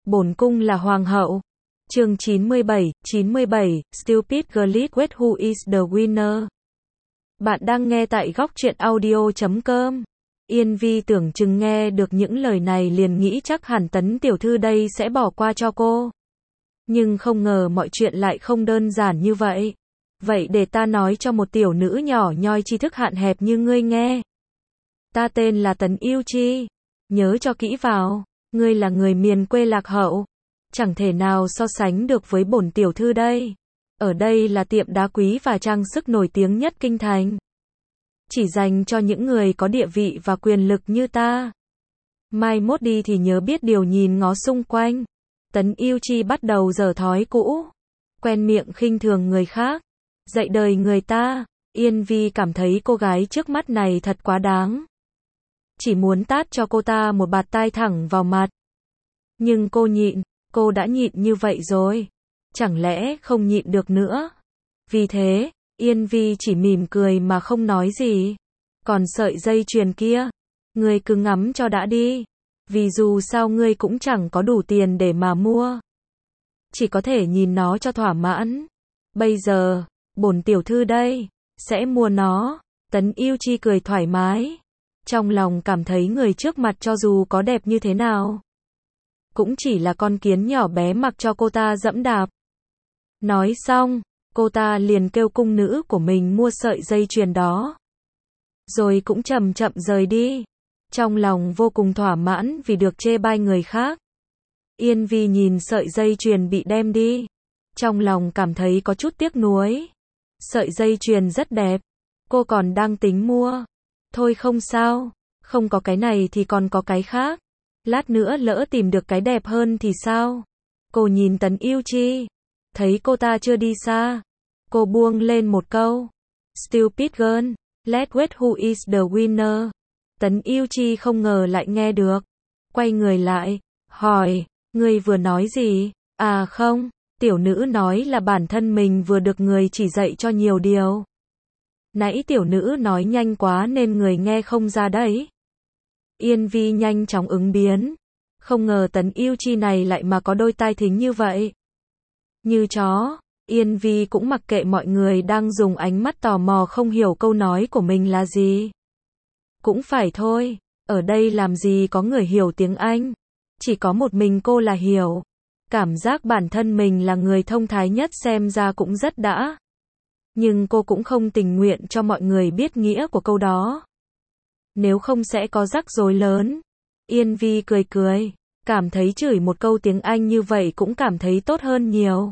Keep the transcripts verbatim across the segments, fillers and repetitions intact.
Bổn cung là hoàng hậu. Chương chín mươi bảy, chín mươi bảy, Stupid Girl Wait Who is the winner? Bạn đang nghe tại góc truyện audio chấm com. Yên Vi tưởng chừng nghe được những lời này liền nghĩ chắc hẳn Tấn tiểu thư đây sẽ bỏ qua cho cô. Nhưng không ngờ mọi chuyện lại không đơn giản như vậy. Vậy để ta nói cho một tiểu nữ nhỏ nhoi tri thức hạn hẹp như ngươi nghe. Ta tên là Tấn Yêu Chi. Nhớ cho kỹ vào, ngươi là người miền quê lạc hậu. Chẳng thể nào so sánh được với bổn tiểu thư đây. Ở đây là tiệm đá quý và trang sức nổi tiếng nhất kinh thành. Chỉ dành cho những người có địa vị và quyền lực như ta. Mai mốt đi thì nhớ biết điều nhìn ngó xung quanh. Tấn Yêu Chi bắt đầu dở thói cũ. Quen miệng khinh thường người khác. Dạy đời người ta. Yên Vi cảm thấy cô gái trước mắt này thật quá đáng. Chỉ muốn tát cho cô ta một bạt tai thẳng vào mặt. Nhưng cô nhịn. Cô đã nhịn như vậy rồi. Chẳng lẽ không nhịn được nữa? Vì thế, Yên Vi chỉ mỉm cười mà không nói gì. Còn sợi dây chuyền kia, ngươi cứ ngắm cho đã đi. Vì dù sao ngươi cũng chẳng có đủ tiền để mà mua. Chỉ có thể nhìn nó cho thỏa mãn. Bây giờ, bổn tiểu thư đây, sẽ mua nó. Tấn Yêu Chi cười thoải mái. Trong lòng cảm thấy người trước mặt cho dù có đẹp như thế nào, cũng chỉ là con kiến nhỏ bé mặc cho cô ta dẫm đạp. Nói xong, cô ta liền kêu cung nữ của mình mua sợi dây chuyền đó. Rồi cũng chậm chậm rời đi. Trong lòng vô cùng thỏa mãn vì được chê bai người khác. Yên Vi nhìn sợi dây chuyền bị đem đi. Trong lòng cảm thấy có chút tiếc nuối. Sợi dây chuyền rất đẹp. Cô còn đang tính mua. Thôi không sao. Không có cái này thì còn có cái khác. Lát nữa lỡ tìm được cái đẹp hơn thì sao? Cô nhìn Tấn Yêu Chi. Thấy cô ta chưa đi xa. Cô buông lên một câu. Stupid girl, let's wait who is the winner. Tấn Yêu Chi không ngờ lại nghe được. Quay người lại, hỏi, ngươi vừa nói gì? À không, tiểu nữ nói là bản thân mình vừa được người chỉ dạy cho nhiều điều. Nãy tiểu nữ nói nhanh quá nên người nghe không ra đấy. Yên Vi nhanh chóng ứng biến. Không ngờ Tấn Yêu Chi này lại mà có đôi tai thính như vậy. Như chó, Yên Vi cũng mặc kệ mọi người đang dùng ánh mắt tò mò không hiểu câu nói của mình là gì. Cũng phải thôi, ở đây làm gì có người hiểu tiếng Anh. Chỉ có một mình cô là hiểu. Cảm giác bản thân mình là người thông thái nhất xem ra cũng rất đã. Nhưng cô cũng không tình nguyện cho mọi người biết nghĩa của câu đó. Nếu không sẽ có rắc rối lớn. Yên Vi cười cười. Cảm thấy chửi một câu tiếng Anh như vậy cũng cảm thấy tốt hơn nhiều.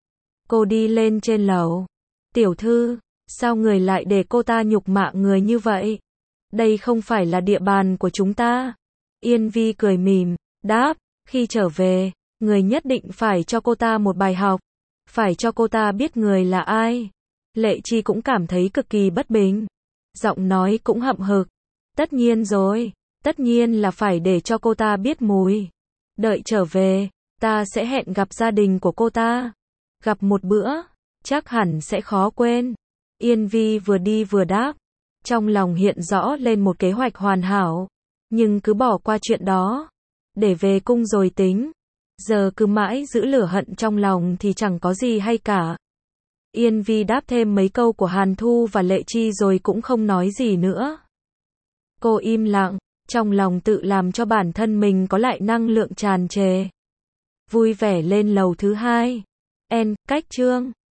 Cô đi lên trên lầu. Tiểu thư, sao người lại để cô ta nhục mạ người như vậy? Đây không phải là địa bàn của chúng ta. Yên Vi cười mỉm, đáp, khi trở về, người nhất định phải cho cô ta một bài học. Phải cho cô ta biết người là ai. Lệ Chi cũng cảm thấy cực kỳ bất bình. Giọng nói cũng hậm hực. Tất nhiên rồi, tất nhiên là phải để cho cô ta biết mùi. Đợi trở về, ta sẽ hẹn gặp gia đình của cô ta. Gặp một bữa, chắc hẳn sẽ khó quên. Yên Vi vừa đi vừa đáp. Trong lòng hiện rõ lên một kế hoạch hoàn hảo. Nhưng cứ bỏ qua chuyện đó. Để về cung rồi tính. Giờ cứ mãi giữ lửa hận trong lòng thì chẳng có gì hay cả. Yên Vi đáp thêm mấy câu của Hàn Thu và Lệ Chi rồi cũng không nói gì nữa. Cô im lặng, trong lòng tự làm cho bản thân mình có lại năng lượng tràn trề. Vui vẻ lên lầu thứ hai. En, cách chương.